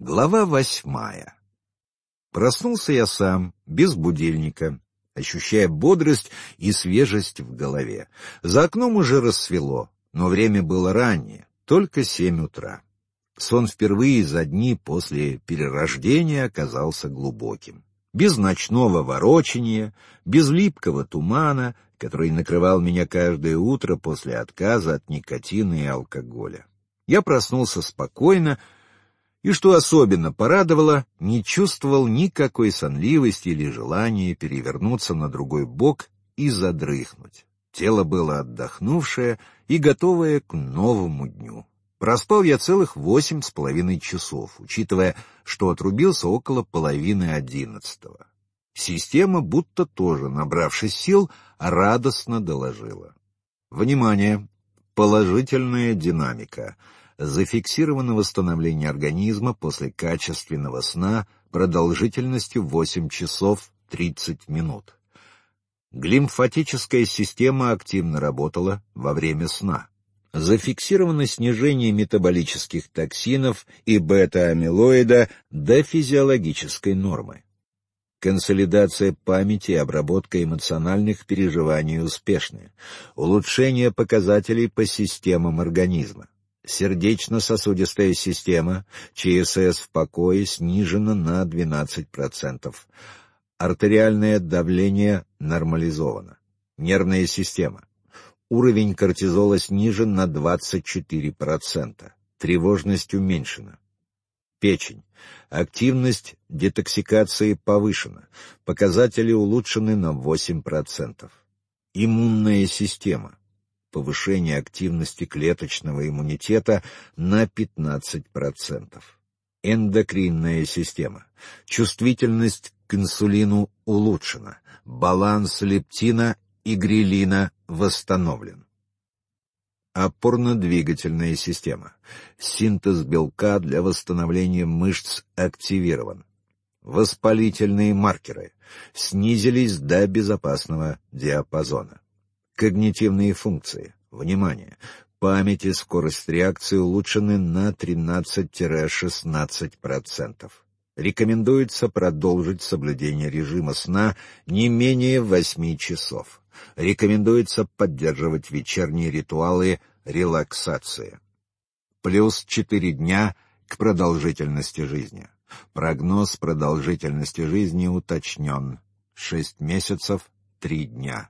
Глава 8. Проснулся я сам, без будильника, ощущая бодрость и свежесть в голове. За окном уже рассвело, но время было раннее, только 7 утра. Сон впервые за дни после перерождения оказался глубоким. Без ночного ворочания, без липкого тумана, который накрывал меня каждое утро после отказа от никотина и алкоголя. Я проснулся спокойно, и, что особенно порадовало, не чувствовал никакой сонливости или желания перевернуться на другой бок и задрыхнуть. Тело было отдохнувшее и готовое к новому дню. Проспал я целых 8,5 часов, учитывая, что отрубился около половины 11-го. Система, будто тоже набравшись сил, радостно доложила. Внимание! Положительная динамика. Зафиксировано восстановление организма после качественного сна продолжительностью 8 часов 30 минут. Глимфатическая система активно работала во время сна. Зафиксировано снижение метаболических токсинов и бета-амилоида до физиологической нормы. Консолидация памяти и обработка эмоциональных переживаний успешны. Улучшение показателей по системам организма. Сердечно-сосудистая система, ЧСС в покое, снижена на 12%. Артериальное давление нормализовано. Нервная система. Уровень кортизола снижен на 24%. Тревожность уменьшена. Печень. Активность детоксикации повышена. Показатели улучшены на 8%. Иммунная система. Повышение активности клеточного иммунитета на 15%. Эндокринная система. Чувствительность к инсулину улучшена. Баланс лептина и грелина восстановлен. Опорно-двигательная система. Синтез белка для восстановления мышц активирован. Воспалительные маркеры снизились до безопасного диапазона. Когнитивные функции. Внимание! Память и скорость реакции улучшены на 13-16%. Рекомендуется продолжить соблюдение режима сна не менее 8 часов. Рекомендуется поддерживать вечерние ритуалы релаксации. Плюс 4 дня к продолжительности жизни. Прогноз продолжительности жизни уточнен. 6 месяцев, 3 дня.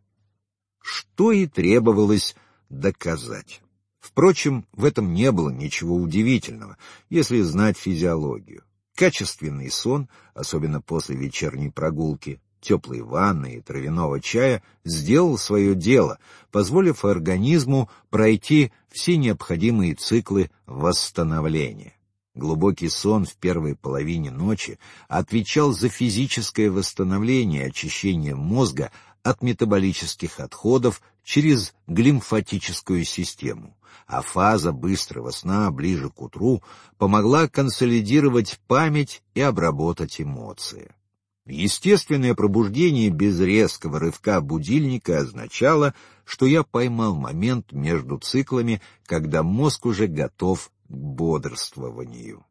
Что и требовалось доказать. Впрочем, в этом не было ничего удивительного, если знать физиологию. Качественный сон, особенно после вечерней прогулки, теплой ванны и травяного чая, сделал свое дело, позволив организму пройти все необходимые циклы восстановления. Глубокий сон в первой половине ночи отвечал за физическое восстановление и очищение мозга от метаболических отходов через глимфатическую систему, а фаза быстрого сна ближе к утру помогла консолидировать память и обработать эмоции. Естественное пробуждение без резкого рывка будильника означало, что я поймал момент между циклами, когда мозг уже готов к бодрствованию.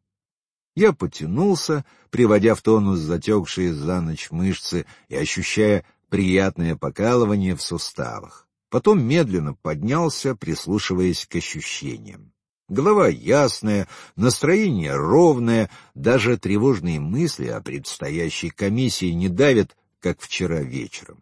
Я потянулся, приводя в тонус затекшие за ночь мышцы и ощущая приятное покалывание в суставах. Потом медленно поднялся, прислушиваясь к ощущениям. Голова ясная, настроение ровное, даже тревожные мысли о предстоящей комиссии не давят, как вчера вечером.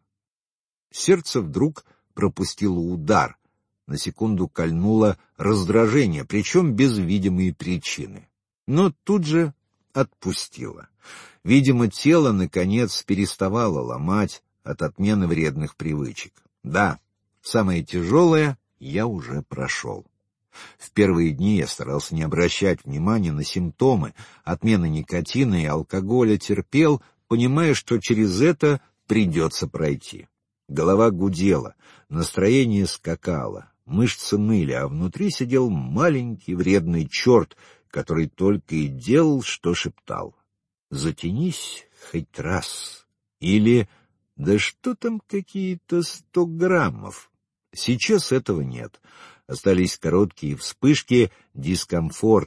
Сердце вдруг пропустило удар, на секунду кольнуло раздражение, причем без видимой причины. Но тут же отпустило. Видимо, тело, наконец, переставало ломать от отмены вредных привычек. Да, самое тяжелое я уже прошел. В первые дни я старался не обращать внимания на симптомы, отмены никотина и алкоголя терпел, понимая, что через это придется пройти. Голова гудела, настроение скакало, мышцы ныли, а внутри сидел маленький вредный черт, который только и делал, что шептал. «Затянись хоть раз» или «Да что там какие-то 100 граммов?» Сейчас этого нет. Остались короткие вспышки дискомфорта,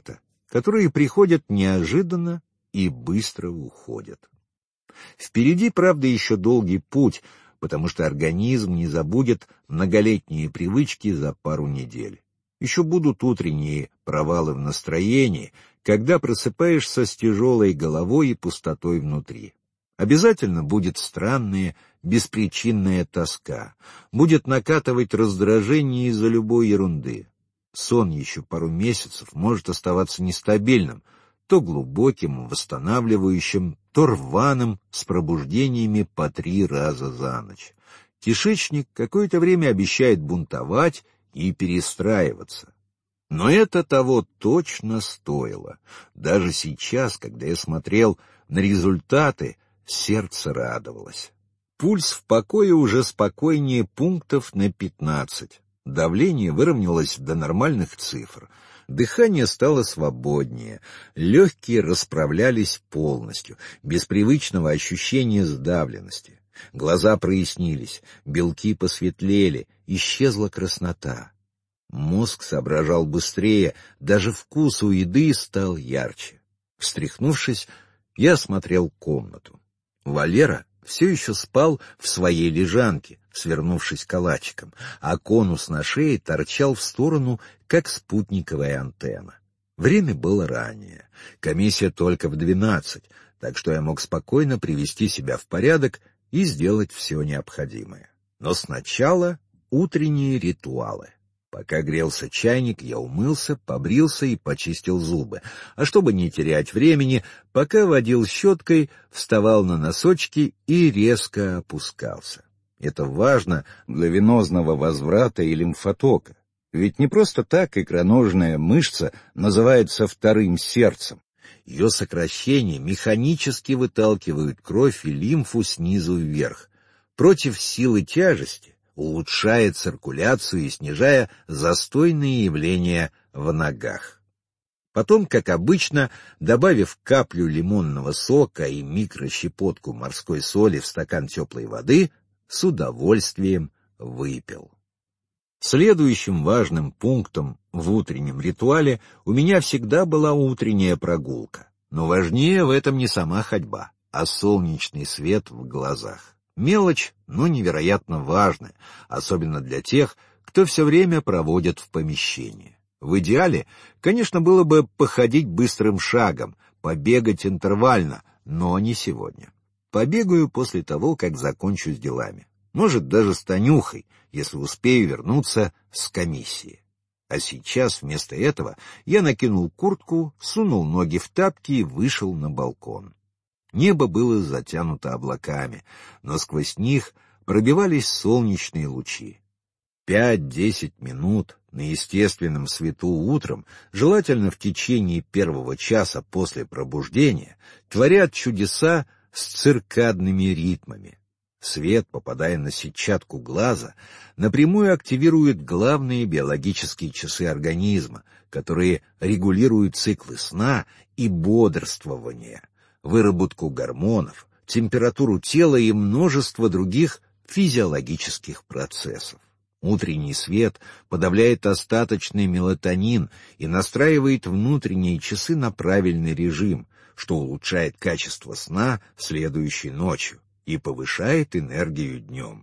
которые приходят неожиданно и быстро уходят. Впереди, правда, еще долгий путь, потому что организм не забудет многолетние привычки за пару недель. Еще будут утренние провалы в настроении, когда просыпаешься с тяжелой головой и пустотой внутри. Обязательно будет странная, беспричинная тоска, будет накатывать раздражение из-за любой ерунды. Сон еще пару месяцев может оставаться нестабильным, то глубоким, восстанавливающим, то рваным, с пробуждениями по 3 раза за ночь. Кишечник какое-то время обещает бунтовать и перестраиваться. Но это того точно стоило. Даже сейчас, когда я смотрел на результаты, сердце радовалось. Пульс в покое уже спокойнее пунктов на 15. Давление выровнялось до нормальных цифр. Дыхание стало свободнее, легкие расправлялись полностью, без привычного ощущения сдавленности. Глаза прояснились, белки посветлели, исчезла краснота. Мозг соображал быстрее, даже вкус у еды стал ярче. Встряхнувшись, я осмотрел комнату. Валера все еще спал в своей лежанке, свернувшись калачиком, а конус на шее торчал в сторону, как спутниковая антенна. Время было раннее, комиссия только в 12, так что я мог спокойно привести себя в порядок и сделать все необходимое. Но сначала утренние ритуалы. Пока грелся чайник, я умылся, побрился и почистил зубы, а чтобы не терять времени, пока водил щеткой, вставал на носочки и резко опускался. Это важно для венозного возврата и лимфотока, ведь не просто так икроножная мышца называется вторым сердцем. Ее сокращения механически выталкивают кровь и лимфу снизу вверх. Против силы тяжести улучшает циркуляцию и снижая застойные явления в ногах. Потом, как обычно, добавив каплю лимонного сока и микрощепотку морской соли в стакан теплой воды, с удовольствием выпил. Следующим важным пунктом в утреннем ритуале у меня всегда была утренняя прогулка. Но важнее в этом не сама ходьба, а солнечный свет в глазах. Мелочь, но невероятно важная, особенно для тех, кто все время проводит в помещении. В идеале, конечно, было бы походить быстрым шагом, побегать интервально, но не сегодня. Побегаю после того, как закончу с делами. Может, даже с Танюхой, если успею вернуться с комиссии. А сейчас вместо этого я накинул куртку, сунул ноги в тапки и вышел на балкон. Небо было затянуто облаками, но сквозь них пробивались солнечные лучи. 5-10 минут на естественном свету утром, желательно в течение первого часа после пробуждения, творят чудеса с циркадными ритмами. Свет, попадая на сетчатку глаза, напрямую активирует главные биологические часы организма, которые регулируют циклы сна и бодрствования, выработку гормонов, температуру тела и множество других физиологических процессов. Утренний свет подавляет остаточный мелатонин и настраивает внутренние часы на правильный режим, что улучшает качество сна следующей ночью и повышает энергию днем.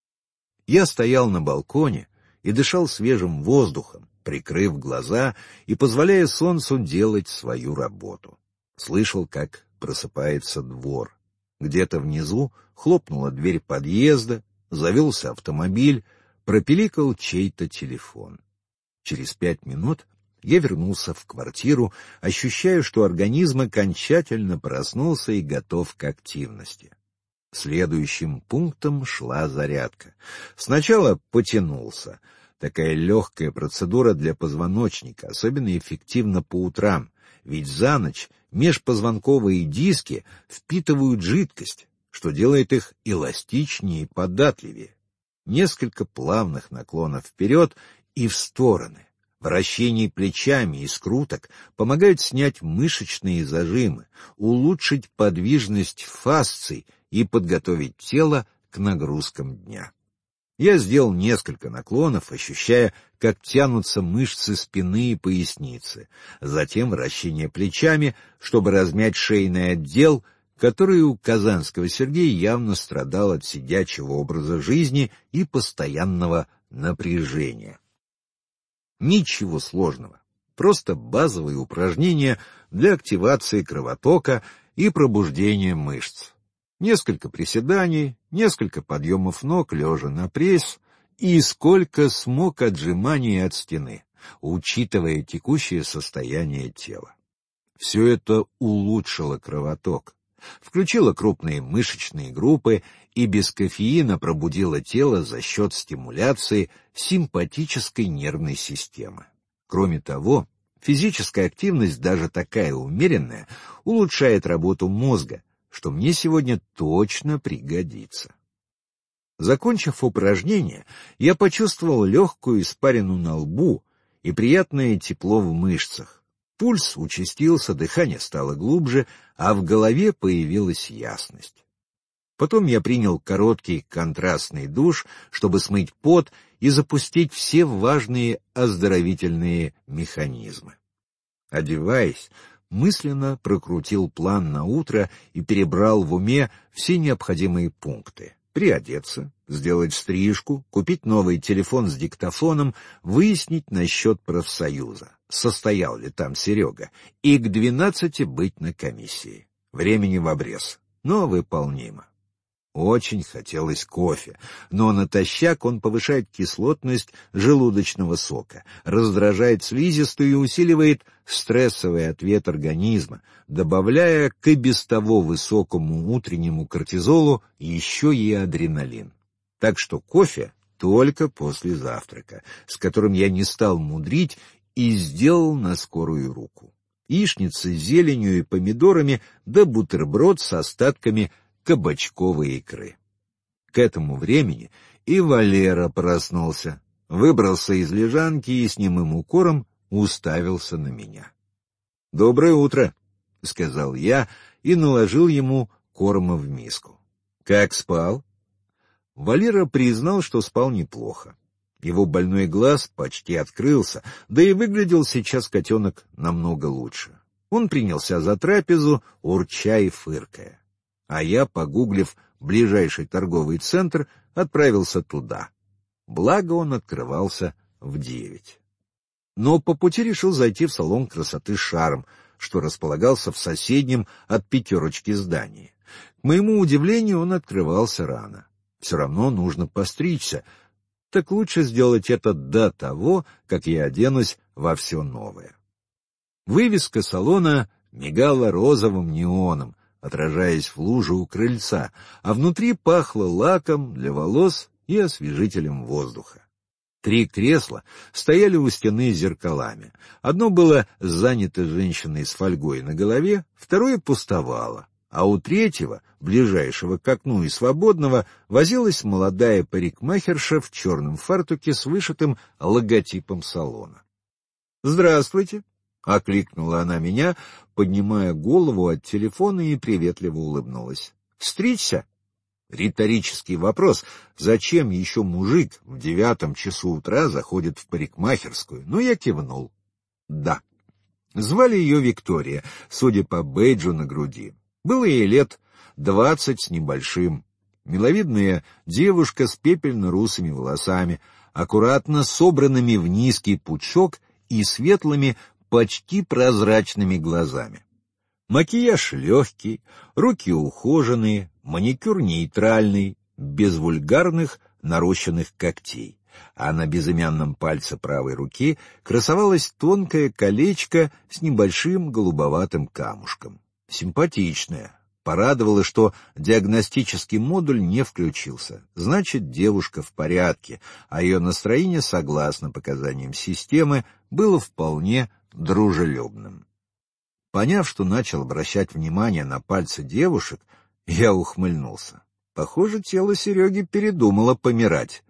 Я стоял на балконе и дышал свежим воздухом, прикрыв глаза и позволяя солнцу делать свою работу. Слышал, как просыпается двор. Где-то внизу хлопнула дверь подъезда, завелся автомобиль, пропиликал чей-то телефон. Через 5 минут я вернулся в квартиру, ощущая, что организм окончательно проснулся и готов к активности. Следующим пунктом шла зарядка. Сначала потянулся. Такая легкая процедура для позвоночника, особенно эффективна по утрам, ведь за ночь межпозвонковые диски впитывают жидкость, что делает их эластичнее и податливее. Несколько плавных наклонов вперед и в стороны. Вращение плечами и скруток помогают снять мышечные зажимы, улучшить подвижность фасций и подготовить тело к нагрузкам дня. Я сделал несколько наклонов, ощущая, как тянутся мышцы спины и поясницы, затем вращение плечами, чтобы размять шейный отдел, который у казанского Сергея явно страдал от сидячего образа жизни и постоянного напряжения. Ничего сложного, просто базовые упражнения для активации кровотока и пробуждения мышц. Несколько приседаний, несколько подъемов ног, лежа на пресс, и сколько смог отжиманий от стены, учитывая текущее состояние тела. Все это улучшило кровоток, включило крупные мышечные группы и без кофеина пробудило тело за счет стимуляции симпатической нервной системы. Кроме того, физическая активность, даже такая умеренная, улучшает работу мозга, что мне сегодня точно пригодится. Закончив упражнение, я почувствовал легкую испарину на лбу и приятное тепло в мышцах. Пульс участился, дыхание стало глубже, а в голове появилась ясность. Потом я принял короткий контрастный душ, чтобы смыть пот и запустить все важные оздоровительные механизмы. Одеваясь, мысленно прокрутил план на утро и перебрал в уме все необходимые пункты. Приодеться, сделать стрижку, купить новый телефон с диктофоном, выяснить насчет профсоюза, состоял ли там Серега, и к 12 быть на комиссии. Времени в обрез, но выполнимо. Очень хотелось кофе, но натощак он повышает кислотность желудочного сока, раздражает слизистую и усиливает стрессовый ответ организма, добавляя к и без того высокому утреннему кортизолу еще и адреналин. Так что кофе только после завтрака, с которым я не стал мудрить и сделал на скорую руку. Яичница с зеленью и помидорами да бутерброд с остатками кабачковой икры. К этому времени и Валера проснулся, выбрался из лежанки и с немым укором уставился на меня. — Доброе утро, — сказал я и наложил ему корма в миску. — Как спал? Валера признал, что спал неплохо. Его больной глаз почти открылся, да и выглядел сейчас котенок намного лучше. Он принялся за трапезу, урча и фыркая. А я, погуглив ближайший торговый центр, отправился туда. Благо он открывался в 9. Но по пути решил зайти в салон красоты «Шарм», что располагался в соседнем от «Пятерочки» здании. К моему удивлению, он открывался рано. Все равно нужно постричься, так лучше сделать это до того, как я оденусь во все новое. Вывеска салона мигала розовым неоном, отражаясь в луже у крыльца, а внутри пахло лаком для волос и освежителем воздуха. 3 кресла стояли у стены с зеркалами. Одно было занято женщиной с фольгой на голове, второе пустовало, а у третьего, ближайшего к окну и свободного, возилась молодая парикмахерша в черном фартуке с вышитым логотипом салона. — Здравствуйте! — окликнула она меня, поднимая голову от телефона, и приветливо улыбнулась. — Стричься? Риторический вопрос, зачем еще мужик в 9 часу утра заходит в парикмахерскую, но я кивнул. Да. Звали ее Виктория, судя по бейджу на груди. Было ей лет 20 с небольшим. Миловидная девушка с пепельно-русыми волосами, аккуратно собранными в низкий пучок и светлыми, почти прозрачными глазами. Макияж легкий, руки ухоженные, маникюр нейтральный, без вульгарных нарощенных когтей, а на безымянном пальце правой руки красовалось тонкое колечко с небольшим голубоватым камушком. Симпатичное. Порадовало, что диагностический модуль не включился. Значит, девушка в порядке, а ее настроение, согласно показаниям системы, было вполне дружелюбным. Поняв, что начал обращать внимание на пальцы девушек, я ухмыльнулся. Похоже, тело Сереги передумало помирать.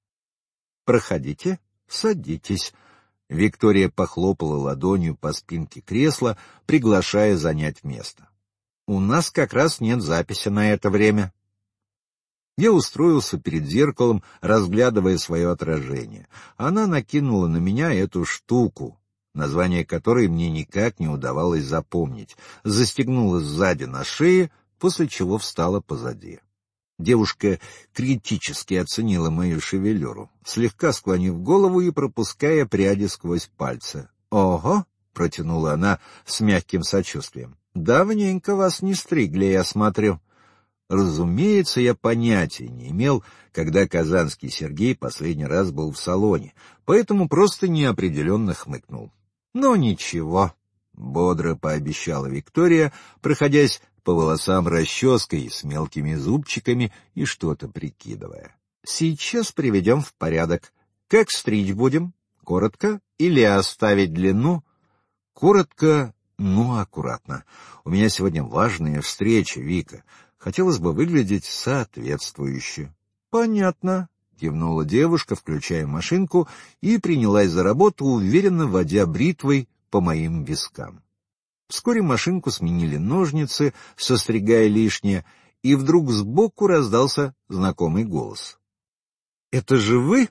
«Проходите, садитесь». Виктория похлопала ладонью по спинке кресла, приглашая занять место. «У нас как раз нет записи на это время». Я устроился перед зеркалом, разглядывая свое отражение. Она накинула на меня эту штуку, название которой мне никак не удавалось запомнить, застегнула сзади на шее, после чего встала позади. Девушка критически оценила мою шевелюру, слегка склонив голову и пропуская пряди сквозь пальцы. «Ого!» — протянула она с мягким сочувствием. «Давненько вас не стригли, я смотрю». Разумеется, я понятия не имел, когда Казанский Сергей последний раз был в салоне, поэтому просто неопределенно хмыкнул. «Ну ничего», — бодро пообещала Виктория, проходясь по волосам расческой с мелкими зубчиками и что-то прикидывая. «Сейчас приведем в порядок. Как стричь будем? Коротко или оставить длину?» «Коротко, но аккуратно. У меня сегодня важная встреча, Вика. Хотелось бы выглядеть соответствующе». «Понятно», — кивнула девушка, включая машинку, и принялась за работу, уверенно водя бритвой по моим вискам. Вскоре машинку сменили ножницы, состригая лишнее, и вдруг сбоку раздался знакомый голос. «Это же вы?»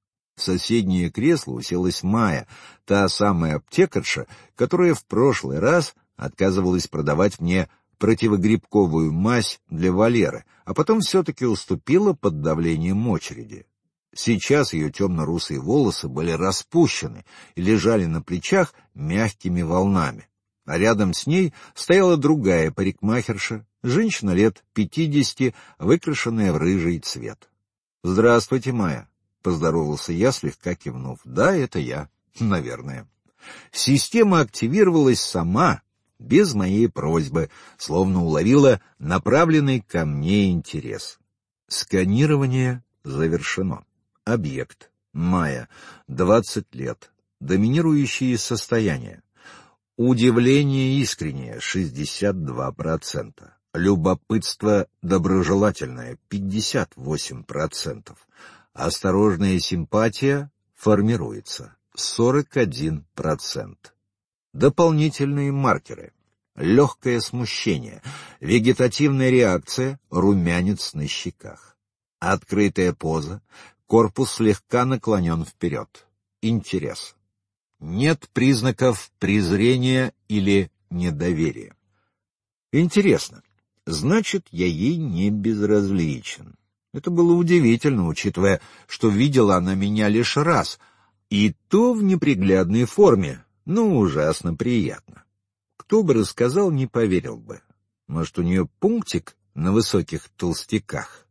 В соседнее кресло уселась Майя, та самая аптекарша, которая в прошлый раз отказывалась продавать мне противогрибковую мазь для Валеры, а потом все-таки уступила под давлением очереди. Сейчас ее темно-русые волосы были распущены и лежали на плечах мягкими волнами, а рядом с ней стояла другая парикмахерша, женщина лет 50, выкрашенная в рыжий цвет. «Здравствуйте, Майя», — поздоровался я, слегка кивнув. «Да, это я, наверное». Система активировалась сама, без моей просьбы, словно уловила направленный ко мне интерес. Сканирование завершено. Объект. Майя. 20 лет. Доминирующие состояния. Удивление искреннее. 62%. Любопытство доброжелательное. 58%. Осторожная симпатия формируется. 41%. Дополнительные маркеры. Легкое смущение, вегетативная реакция, румянец на щеках. Открытая поза, корпус слегка наклонен вперед. Интерес. Нет признаков презрения или недоверия. Интересно, значит, я ей не безразличен. Это было удивительно, учитывая, что видела она меня лишь раз, и то в неприглядной форме. Ну, ужасно приятно. Кто бы рассказал, не поверил бы. Может, у нее пунктик на высоких толстяках?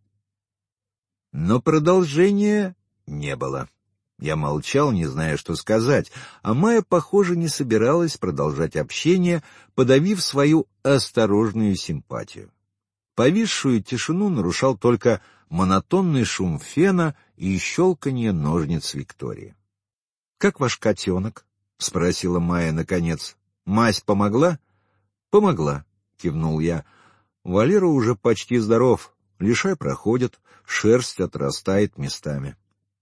Но продолжения не было. Я молчал, не зная, что сказать, а Майя, похоже, не собиралась продолжать общение, подавив свою осторожную симпатию. Повисшую тишину нарушал только монотонный шум фена и щелканье ножниц Виктории. — Как ваш котенок? — спросила Майя наконец. — Мазь помогла? — Помогла, — кивнул я. — Валера уже почти здоров, лишай проходит, шерсть отрастает местами.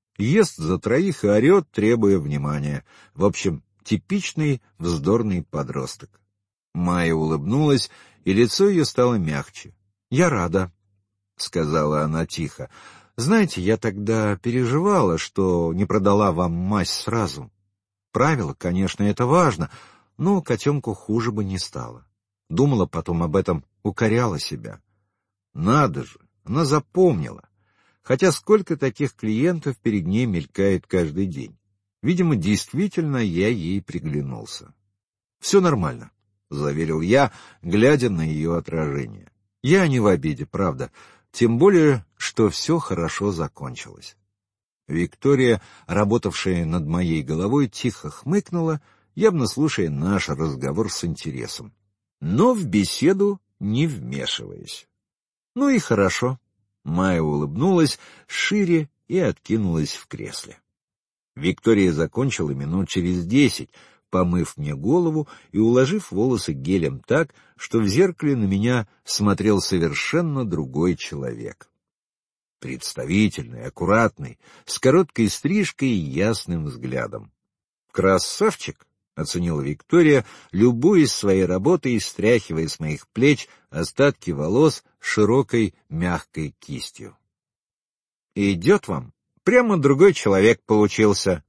Ест за троих и орет, требуя внимания. В общем, типичный вздорный подросток. Майя улыбнулась, и лицо ее стало мягче. — Я рада, — сказала она тихо. — Знаете, я тогда переживала, что не продала вам мазь сразу. Правило, конечно, это важно, но котенку хуже бы не стало. Думала потом об этом, укоряла себя. Надо же, она запомнила. Хотя сколько таких клиентов перед ней мелькает каждый день. Видимо, действительно я ей приглянулся. — Все нормально, — заверил я, глядя на ее отражение. Я не в обиде, правда, тем более, что все хорошо закончилось. Виктория, работавшая над моей головой, тихо хмыкнула, явно слушая наш разговор с интересом, но в беседу не вмешиваясь. Ну и хорошо. Майя улыбнулась шире и откинулась в кресле. Виктория закончила минут через 10, помыв мне голову и уложив волосы гелем так, что в зеркале на меня смотрел совершенно другой человек. Представительный, аккуратный, с короткой стрижкой и ясным взглядом. «Красавчик!» — оценила Виктория, любуясь своей работой и стряхивая с моих плеч остатки волос широкой мягкой кистью. Идет вам. Прямо другой человек получился.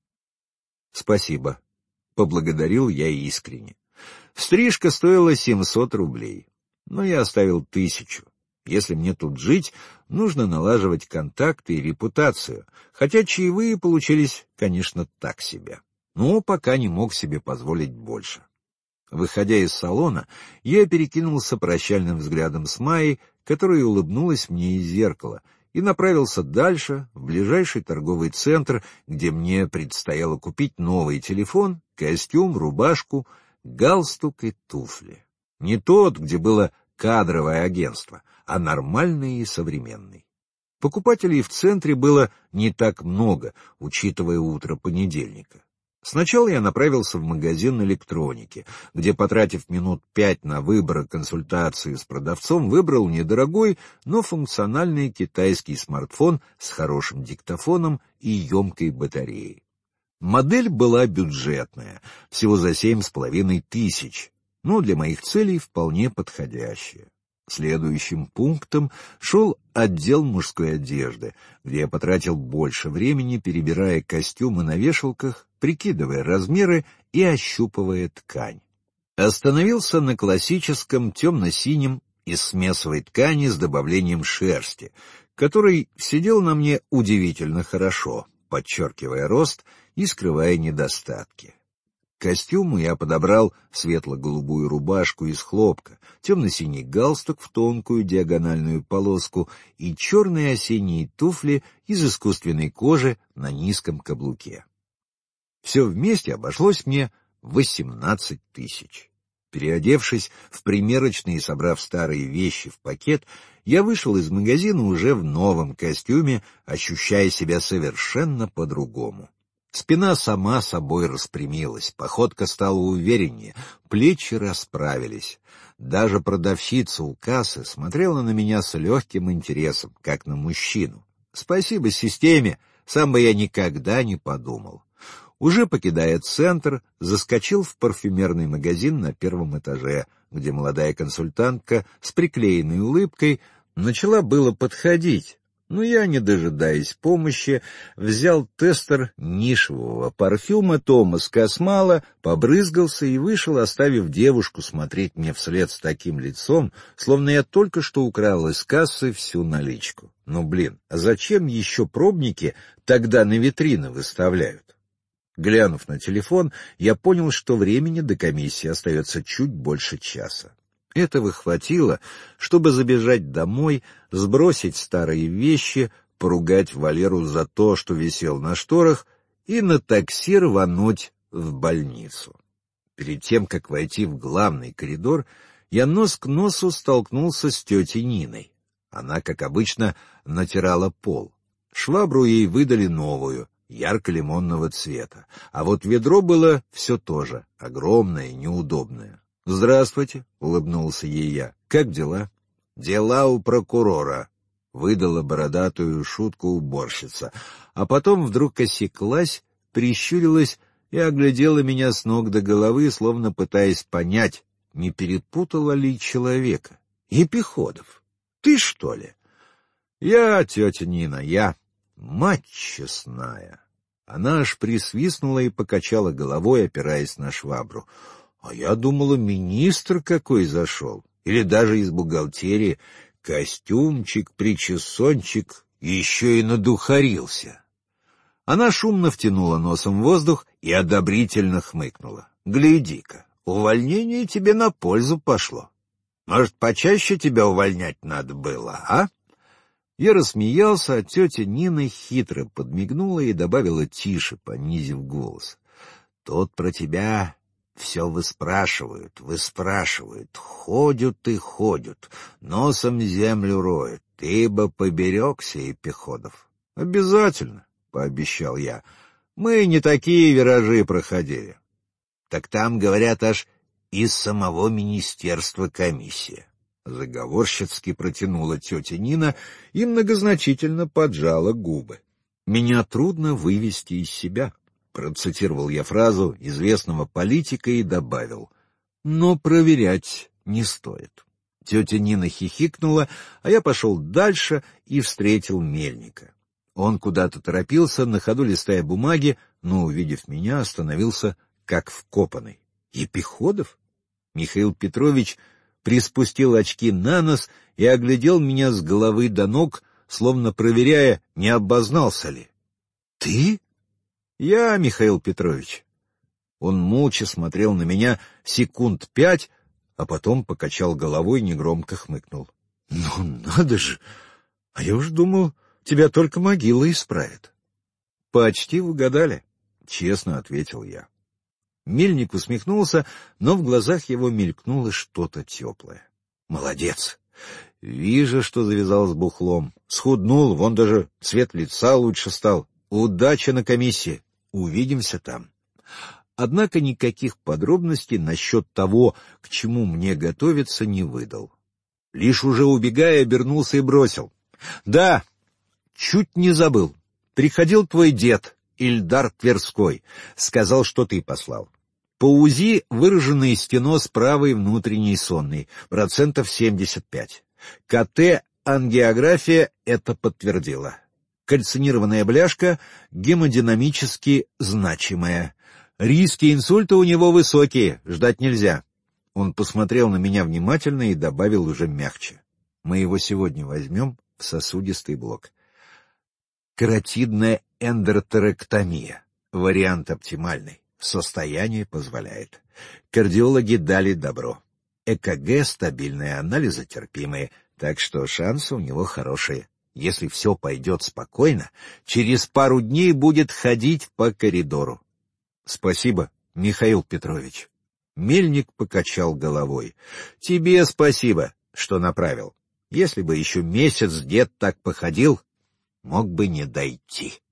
Спасибо. Поблагодарил я искренне. Стрижка стоила 700 рублей, но я оставил 1000. Если мне тут жить, нужно налаживать контакты и репутацию, хотя чаевые получились, конечно, так себе. Но пока не мог себе позволить больше. Выходя из салона, я перекинулся прощальным взглядом с Майей, которая улыбнулась мне из зеркала, и направился дальше, в ближайший торговый центр, где мне предстояло купить новый телефон, костюм, рубашку, галстук и туфли. Не тот, где было кадровое агентство, а нормальный и современный. Покупателей в центре было не так много, учитывая утро понедельника. Сначала я направился в магазин электроники, где, потратив минут 5 на выбор и консультацию с продавцом, выбрал недорогой, но функциональный китайский смартфон с хорошим диктофоном и емкой батареей. Модель была бюджетная, всего за 7500, но для моих целей вполне подходящая. Следующим пунктом шел отдел мужской одежды, где я потратил больше времени, перебирая костюмы на вешалках, прикидывая размеры и ощупывая ткань. Остановился на классическом темно-синем из смесовой ткани с добавлением шерсти, который сидел на мне удивительно хорошо, подчеркивая рост и скрывая недостатки. К костюму я подобрал светло-голубую рубашку из хлопка, темно-синий галстук в тонкую диагональную полоску и черные осенние туфли из искусственной кожи на низком каблуке. Все вместе обошлось мне 18 000. Переодевшись в примерочный и собрав старые вещи в пакет, я вышел из магазина уже в новом костюме, ощущая себя совершенно по-другому. Спина сама собой распрямилась, походка стала увереннее, плечи расправились. Даже продавщица у кассы смотрела на меня с легким интересом, как на мужчину. Спасибо системе, сам бы я никогда не подумал. Уже покидая центр, заскочил в парфюмерный магазин на первом этаже, где молодая консультантка с приклеенной улыбкой начала было подходить, но я, не дожидаясь помощи, взял тестер нишевого парфюма Томас Космала, побрызгался и вышел, оставив девушку смотреть мне вслед с таким лицом, словно я только что украл из кассы всю наличку. Ну, а зачем еще пробники тогда на витрины выставляют? Глянув на телефон, я понял, что времени до комиссии остается чуть больше часа. Этого хватило, чтобы забежать домой, сбросить старые вещи, поругать Валеру за то, что висел на шторах, и на такси рвануть в больницу. Перед тем, как войти в главный коридор, я нос к носу столкнулся с тетей Ниной. Она, как обычно, натирала пол. Швабру ей выдали новую, ярко-лимонного цвета, а вот ведро было все то же, огромное и неудобное. «Здравствуйте», — улыбнулся ей я. «Как дела?» «Дела у прокурора», — выдала бородатую шутку уборщица, а потом вдруг осеклась, прищурилась и оглядела меня с ног до головы, словно пытаясь понять, не перепутала ли человека. «Епиходов, ты что ли?» «Я, тетя Нина, я. Мать честная». Она аж присвистнула и покачала головой, опираясь на швабру. «А я думала, министр какой зашел, или даже из бухгалтерии, костюмчик, причесончик, еще и надухарился». Она шумно втянула носом воздух и одобрительно хмыкнула. «Гляди-ка, увольнение тебе на пользу пошло. Может, почаще тебя увольнять надо было, а?» Я рассмеялся, а тетя Нина хитро подмигнула и добавила тише, понизив голос. «Тут про тебя все выспрашивают, ходят и ходят, носом землю роют. Ты бы поберегся, Епиходов». «Обязательно», — пообещал я. «Мы не такие виражи проходили». «Так там, говорят, аж из самого министерства комиссия». Заговорщицки протянула тетя Нина и многозначительно поджала губы. «Меня трудно вывести из себя», — процитировал я фразу известного политика и добавил. «Но проверять не стоит». Тетя Нина хихикнула, а я пошел дальше и встретил Мельника. Он куда-то торопился, на ходу листая бумаги, но, увидев меня, остановился как вкопанный. Епиходов? Михаил Петрович приспустил очки на нос и оглядел меня с головы до ног, словно проверяя, не обознался ли. — Ты? — Я, Михаил Петрович. Он молча смотрел на меня 5 секунд, а потом покачал головой и негромко хмыкнул. — Ну, надо же! А я уж думал, тебя только могила исправит. — Почти угадали, — честно ответил я. Мельник усмехнулся, но в глазах его мелькнуло что-то теплое. — Молодец! Вижу, что завязал с бухлом. Схуднул, вон даже цвет лица лучше стал. Удачи на комиссии. Увидимся там. Однако никаких подробностей насчет того, к чему мне готовиться, не выдал. Лишь уже убегая, обернулся и бросил. — Да, чуть не забыл. Приходил твой дед, Ильдар Тверской. Сказал, что ты послал. По УЗИ выраженный стеноз правой внутренней сонной, 75%. КТ-ангиография это подтвердила. Кальцинированная бляшка гемодинамически значимая. Риски инсульта у него высокие, ждать нельзя. Он посмотрел на меня внимательно и добавил уже мягче. Мы его сегодня возьмем в сосудистый блок. Каротидная эндотерэктомия. Вариант оптимальный. Состояние позволяет. Кардиологи дали добро. ЭКГ стабильные, анализы терпимые, так что шансы у него хорошие. Если все пойдет спокойно, через пару дней будет ходить по коридору. — Спасибо, Михаил Петрович. Мельник покачал головой. — Тебе спасибо, что направил. Если бы еще месяц дед так походил, мог бы не дойти.